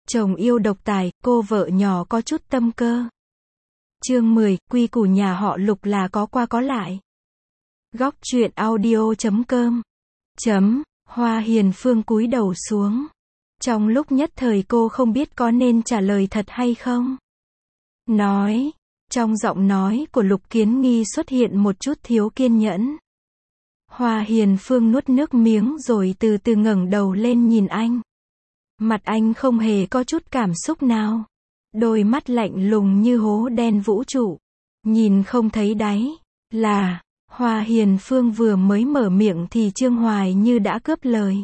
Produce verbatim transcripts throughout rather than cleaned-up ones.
Chồng yêu độc tài, cô vợ nhỏ có chút tâm cơ. Chương mười, quy củ nhà họ Lục là có qua có lại. Góc truyện audio chấm com. Chấm, Hoa Hiền Phương cúi đầu xuống. Trong lúc nhất thời cô không biết có nên trả lời thật hay không. Nói, trong giọng nói của Lục Kiến Nghi xuất hiện một chút thiếu kiên nhẫn. Hoa Hiền Phương nuốt nước miếng rồi từ từ ngẩng đầu lên nhìn anh. Mặt anh không hề có chút cảm xúc nào. Đôi mắt lạnh lùng như hố đen vũ trụ. Nhìn không thấy đáy. Là, Hoa Hiền Phương vừa mới mở miệng thì Trương Hoài Như đã cướp lời.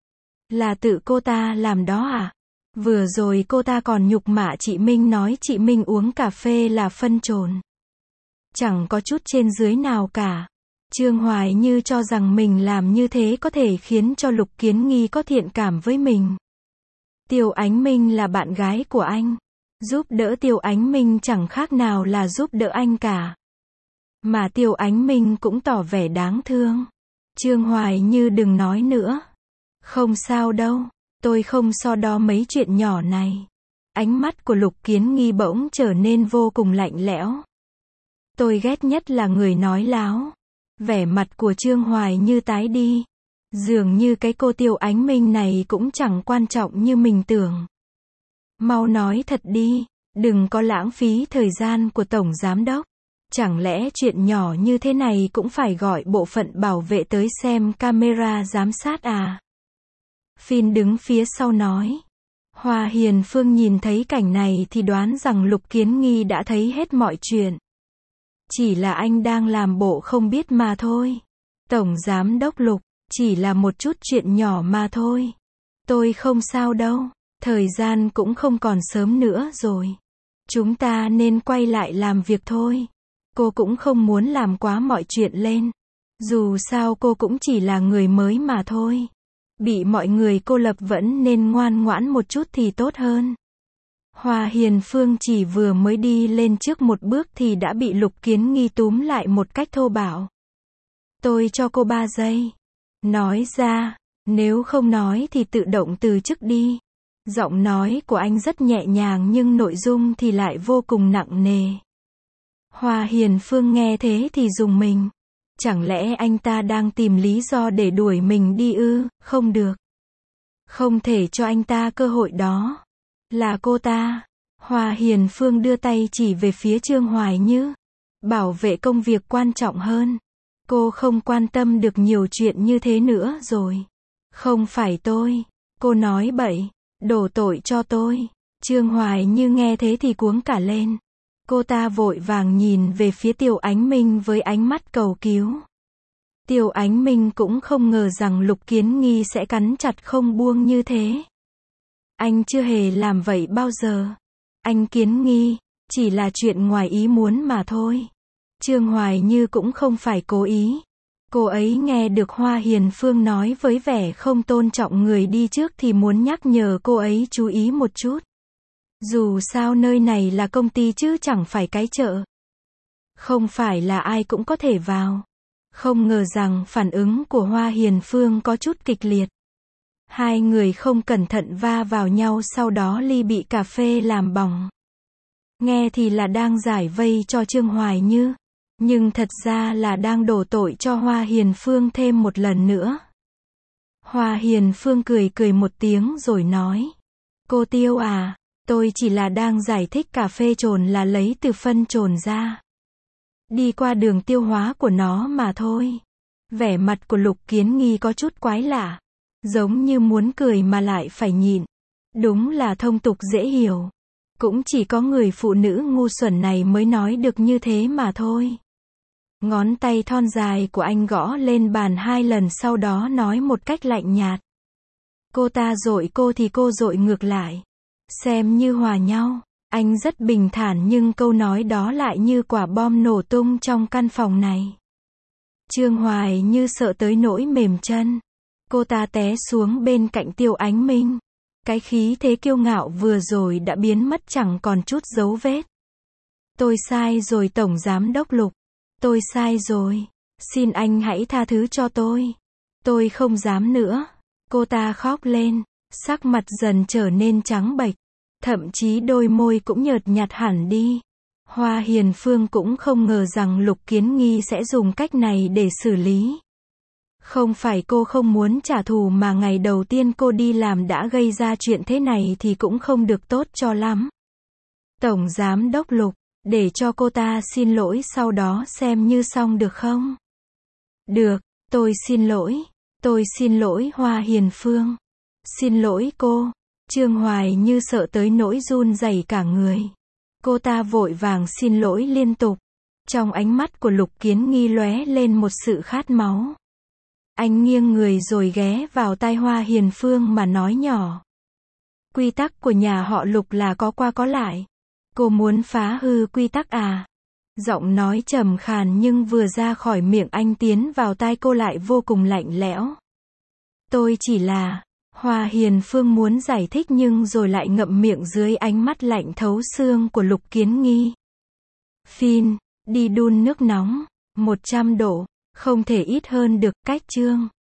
Là tự cô ta làm đó à? Vừa rồi cô ta còn nhục mạ chị Minh nói chị Minh uống cà phê là phân trồn. Chẳng có chút trên dưới nào cả. Trương Hoài Như cho rằng mình làm như thế có thể khiến cho Lục Kiến Nghi có thiện cảm với mình. Tiêu Ánh Minh là bạn gái của anh. Giúp đỡ Tiêu Ánh Minh chẳng khác nào là giúp đỡ anh cả. Mà Tiêu Ánh Minh cũng tỏ vẻ đáng thương. Trương Hoài Như đừng nói nữa. Không sao đâu, tôi không so đo mấy chuyện nhỏ này. Ánh mắt của Lục Kiến Nghi bỗng trở nên vô cùng lạnh lẽo. Tôi ghét nhất là người nói láo. Vẻ mặt của Trương Hoài Như tái đi. Dường như cái cô Tiêu Ánh Minh này cũng chẳng quan trọng như mình tưởng. Mau nói thật đi, đừng có lãng phí thời gian của Tổng Giám Đốc. Chẳng lẽ chuyện nhỏ như thế này cũng phải gọi bộ phận bảo vệ tới xem camera giám sát à? Phin đứng phía sau nói. Hoa Hiền Phương nhìn thấy cảnh này thì đoán rằng Lục Kiến Nghi đã thấy hết mọi chuyện. Chỉ là anh đang làm bộ không biết mà thôi. Tổng Giám Đốc Lục, chỉ là một chút chuyện nhỏ mà thôi. Tôi không sao đâu, thời gian cũng không còn sớm nữa rồi. Chúng ta nên quay lại làm việc thôi. Cô cũng không muốn làm quá mọi chuyện lên. Dù sao cô cũng chỉ là người mới mà thôi. Bị mọi người cô lập vẫn nên ngoan ngoãn một chút thì tốt hơn. Hoa Hiền Phương chỉ vừa mới đi lên trước một bước thì đã bị Lục Kiến Nghi túm lại một cách thô bạo. Tôi cho cô ba giây. Nói ra, nếu không nói thì tự động từ chức đi. Giọng nói của anh rất nhẹ nhàng nhưng nội dung thì lại vô cùng nặng nề. Hoa Hiền Phương nghe thế thì rùng mình. Chẳng lẽ anh ta đang tìm lý do để đuổi mình đi ư? Không được. Không thể cho anh ta cơ hội đó. Là cô ta. Hoa Hiền Phương đưa tay chỉ về phía Trương Hoài Như. Bảo vệ công việc quan trọng hơn. Cô không quan tâm được nhiều chuyện như thế nữa rồi. Không phải tôi. Cô nói bậy. Đổ tội cho tôi. Trương Hoài Như nghe thế thì cuống cả lên. Cô ta vội vàng nhìn về phía Tiêu Ánh Minh với ánh mắt cầu cứu. Tiêu Ánh Minh cũng không ngờ rằng Lục Kiến Nghi sẽ cắn chặt không buông như thế. Anh chưa hề làm vậy bao giờ. Anh Kiến Nghi, chỉ là chuyện ngoài ý muốn mà thôi. Trương Hoài Như cũng không phải cố ý. Cô ấy nghe được Hoa Hiền Phương nói với vẻ không tôn trọng người đi trước thì muốn nhắc nhở cô ấy chú ý một chút. Dù sao nơi này là công ty chứ chẳng phải cái chợ. Không phải là ai cũng có thể vào. Không ngờ rằng phản ứng của Hoa Hiền Phương có chút kịch liệt. Hai người không cẩn thận va vào nhau, sau đó ly bị cà phê làm bỏng. Nghe thì là đang giải vây cho Trương Hoài Như. Nhưng thật ra là đang đổ tội cho Hoa Hiền Phương thêm một lần nữa. Hoa Hiền Phương cười cười một tiếng rồi nói. Cô Tiêu à, tôi chỉ là đang giải thích cà phê trồn là lấy từ phân trồn ra. Đi qua đường tiêu hóa của nó mà thôi. Vẻ mặt của Lục Kiến Nghi có chút quái lạ. Giống như muốn cười mà lại phải nhịn. Đúng là thông tục dễ hiểu. Cũng chỉ có người phụ nữ ngu xuẩn này mới nói được như thế mà thôi. Ngón tay thon dài của anh gõ lên bàn hai lần, sau đó nói một cách lạnh nhạt. Cô ta dội cô thì cô dội ngược lại. Xem như hòa nhau. Anh rất bình thản nhưng câu nói đó lại như quả bom nổ tung trong căn phòng này. Trương Hoài Như sợ tới nỗi mềm chân. Cô ta té xuống bên cạnh Tiêu Ánh Minh. Cái khí thế kiêu ngạo vừa rồi đã biến mất chẳng còn chút dấu vết. Tôi sai rồi Tổng Giám Đốc Lục. Tôi sai rồi. Xin anh hãy tha thứ cho tôi. Tôi không dám nữa. Cô ta khóc lên. Sắc mặt dần trở nên trắng bệch. Thậm chí đôi môi cũng nhợt nhạt hẳn đi. Hoa Hiền Phương cũng không ngờ rằng Lục Kiến Nghi sẽ dùng cách này để xử lý. Không phải cô không muốn trả thù mà ngày đầu tiên cô đi làm đã gây ra chuyện thế này thì cũng không được tốt cho lắm. Tổng Giám đốc Lục, để cho cô ta xin lỗi sau đó xem như xong được không? Được, tôi xin lỗi. Tôi xin lỗi Hoa Hiền Phương. Xin lỗi cô. Trương Hoài Như sợ tới nỗi run rẩy cả người. Cô ta vội vàng xin lỗi liên tục. Trong ánh mắt của Lục Kiến Nghi lóe lên một sự khát máu. Anh nghiêng người rồi ghé vào tai Hoa Hiền Phương mà nói nhỏ. Quy tắc của nhà họ Lục là có qua có lại. Cô muốn phá hư quy tắc à? Giọng nói trầm khàn nhưng vừa ra khỏi miệng anh tiến vào tai cô lại vô cùng lạnh lẽo. Tôi chỉ là... Hoa Hiền Phương muốn giải thích nhưng rồi lại ngậm miệng dưới ánh mắt lạnh thấu xương của Lục Kiến Nghi. Phin, đi đun nước nóng, một trăm độ, không thể ít hơn được, cách chương.